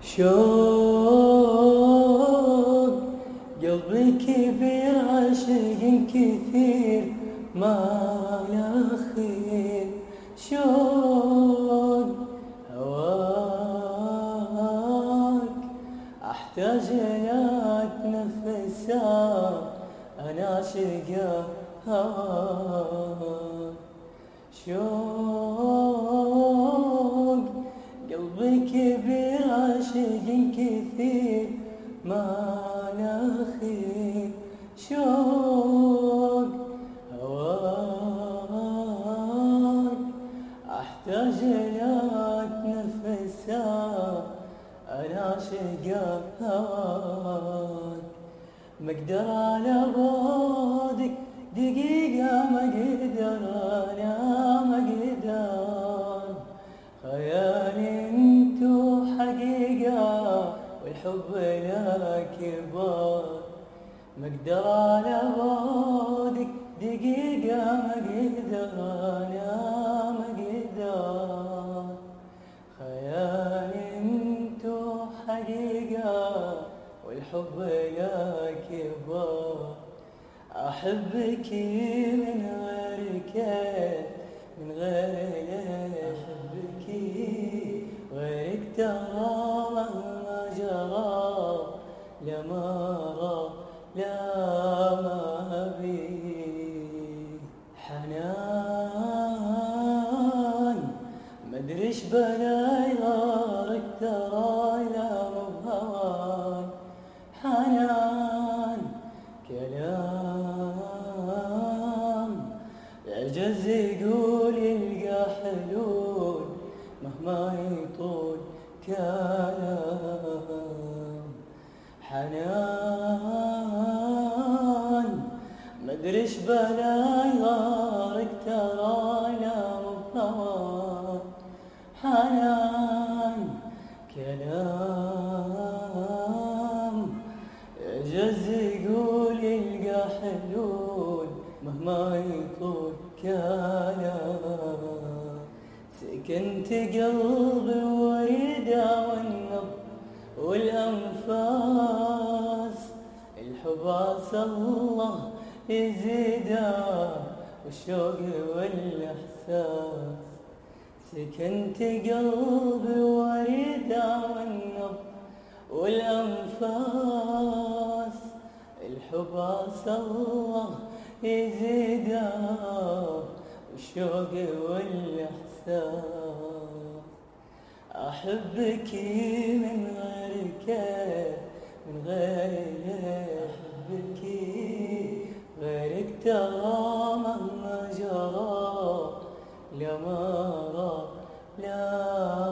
شوق قلبي كبير عاشق كثير ما له خير. شوق هواك احتاج لا اتنفسه، انا عاشق هواك. شوق قلبي كبير عاشق كثير ما له خير. شوق هواك احتاج لا اتنفسه، انا عاشق هواك. ما اقدر على بعدك دقيقة، ما اقدر انا ما اقدر. خيالي انتو حقيقة والحب لك كبر. ما اقدر على بعدك دقيقة، ما اقدر انا ما اقدر. خيالي انتو حقيقة والحب لك كبر. احبك من غيرك من غير احبك غيرك ترى مهما جرى لا مرى لا ما بي حنان. مدري ايش بلاي غارك ترى لا مو بهواك. حنان كلام يعجز يقول يلقى حلول مهما يطول كلام. حنان مدري ايش بلاي غارك ترى لا مو بهواك. حنان كلام يعجز يقول يلقى حلول مهما يطول كلام. سكنت قلبي وريده والنبض والأنفاس، الحب عسى الله يزيده والشوق والإحساس. سكنت قلبي وريده والنبض والأنفاس، الحب عسى الله يزيده والشوق والإحساس. أحبك من غيرك من غيرك. أحبك غيرك ترى مهما جرى لا مرى لا